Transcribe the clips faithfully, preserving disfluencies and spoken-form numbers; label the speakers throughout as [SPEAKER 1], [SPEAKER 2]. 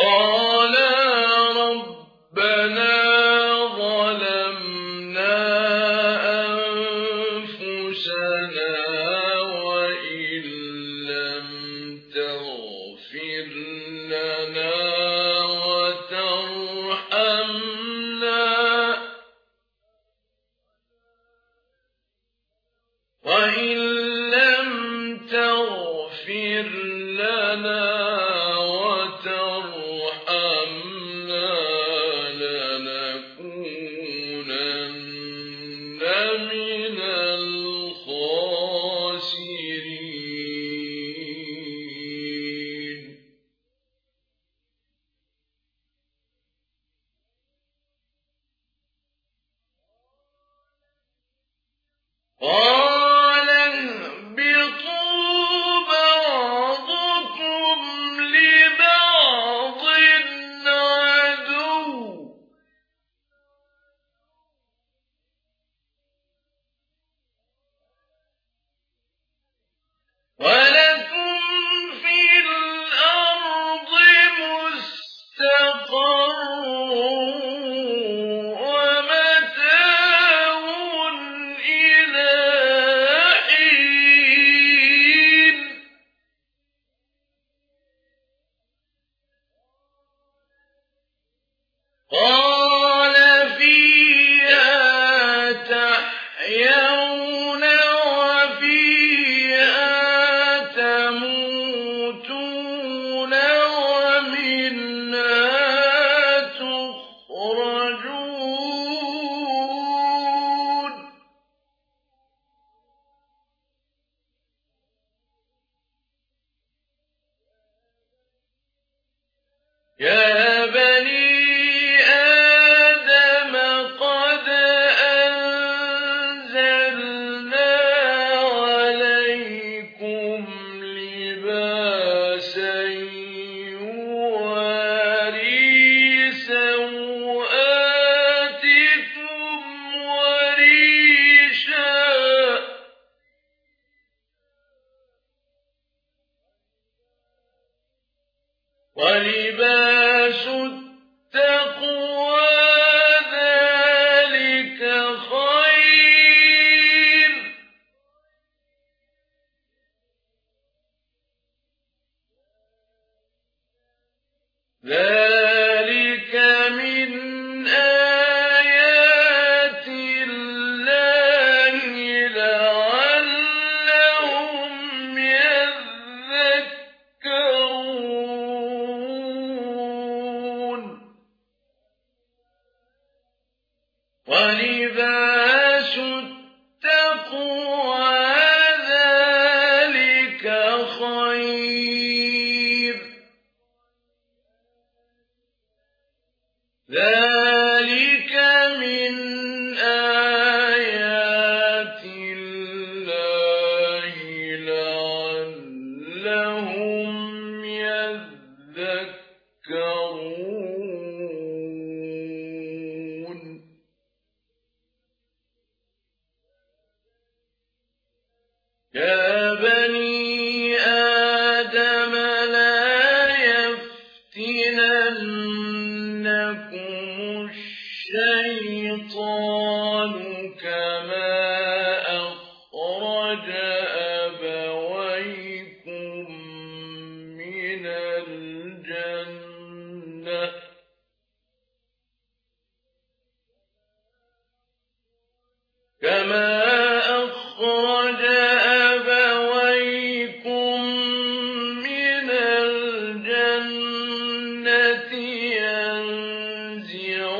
[SPEAKER 1] قالا ربنا ظلمنا أنفسنا وإن لم تغفر لنا وترحمنا وإن لم تغفر لنا وترحمنا لنكونن من الخاسرين. قال اهبطوا بعضكم لبعض عدو ولكم في الأرض مستقر ومتاع إلى حين. قال فيها تحيون وفيها تموتون ومنها تخرجون. يا بني آدم قد أنزلنا عليكم لباسا يواري سوآتكم وريشا ولباس التقوى ذلك خير. ذلك من آيات الله لعلهم يذكرون. ولباس التقوى ذلك خير. ذلك من آيات الله لعلهم يذكرون. يا بني آدم لا يفتننكم الشيطان كما أخرج أبويكم من الجنة كما أخرج أبويكم من الجنة ينزع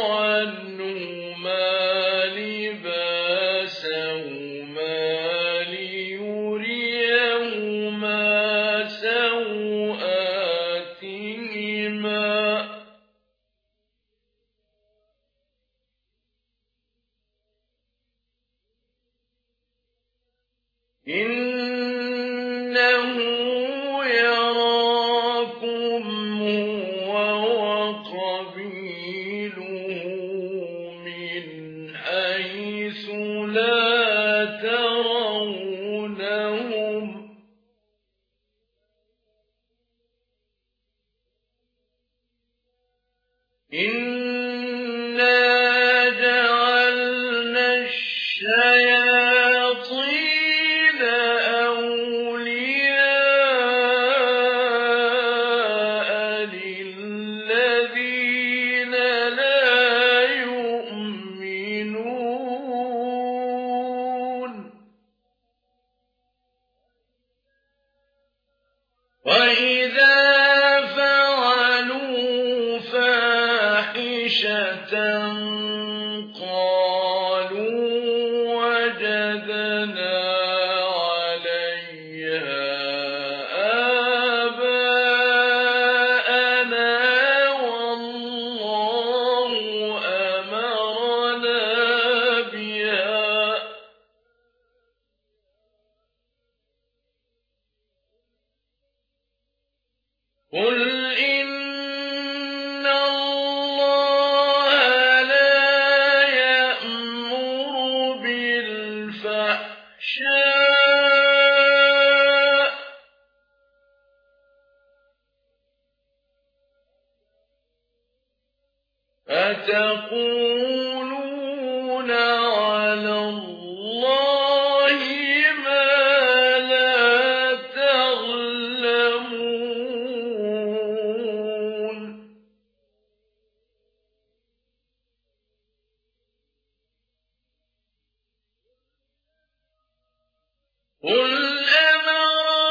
[SPEAKER 1] عنهما لباسهما ليريهما سوآتهما. إنه يراكم هو وقبيله من حيث لا ترونهم إنا جعلنا الشياطين أولياء للذين لا يؤمنون وإذا فعلوا فاحشة قالوا وجدنا عليها آباءنا والله أمرنا بها قل إن الله لا يأمر بالفحشاء أتقولون على الله ما لا تعلمون قل أمر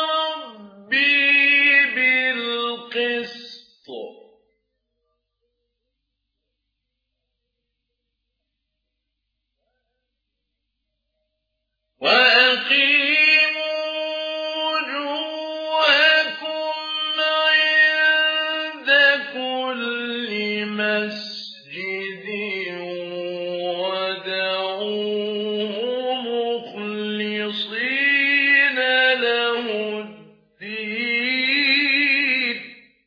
[SPEAKER 1] ربي بالقسط وأقيموا وجوهكم عند كل مسجد ودعوه مخلصين له الدين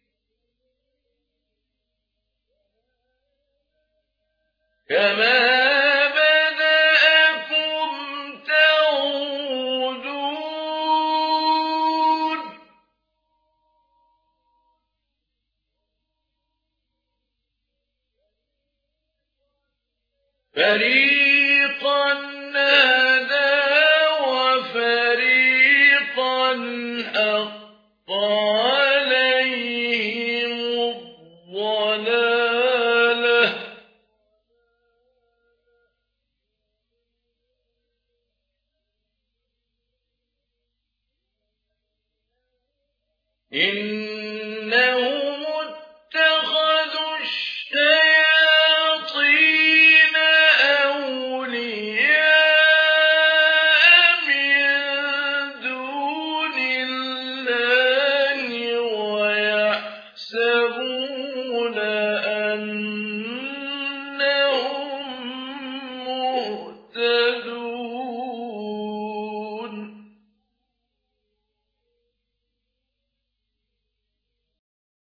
[SPEAKER 1] كما بدأكم تعودون فريقا هدى وفريقا حق عليهم الضلالة إن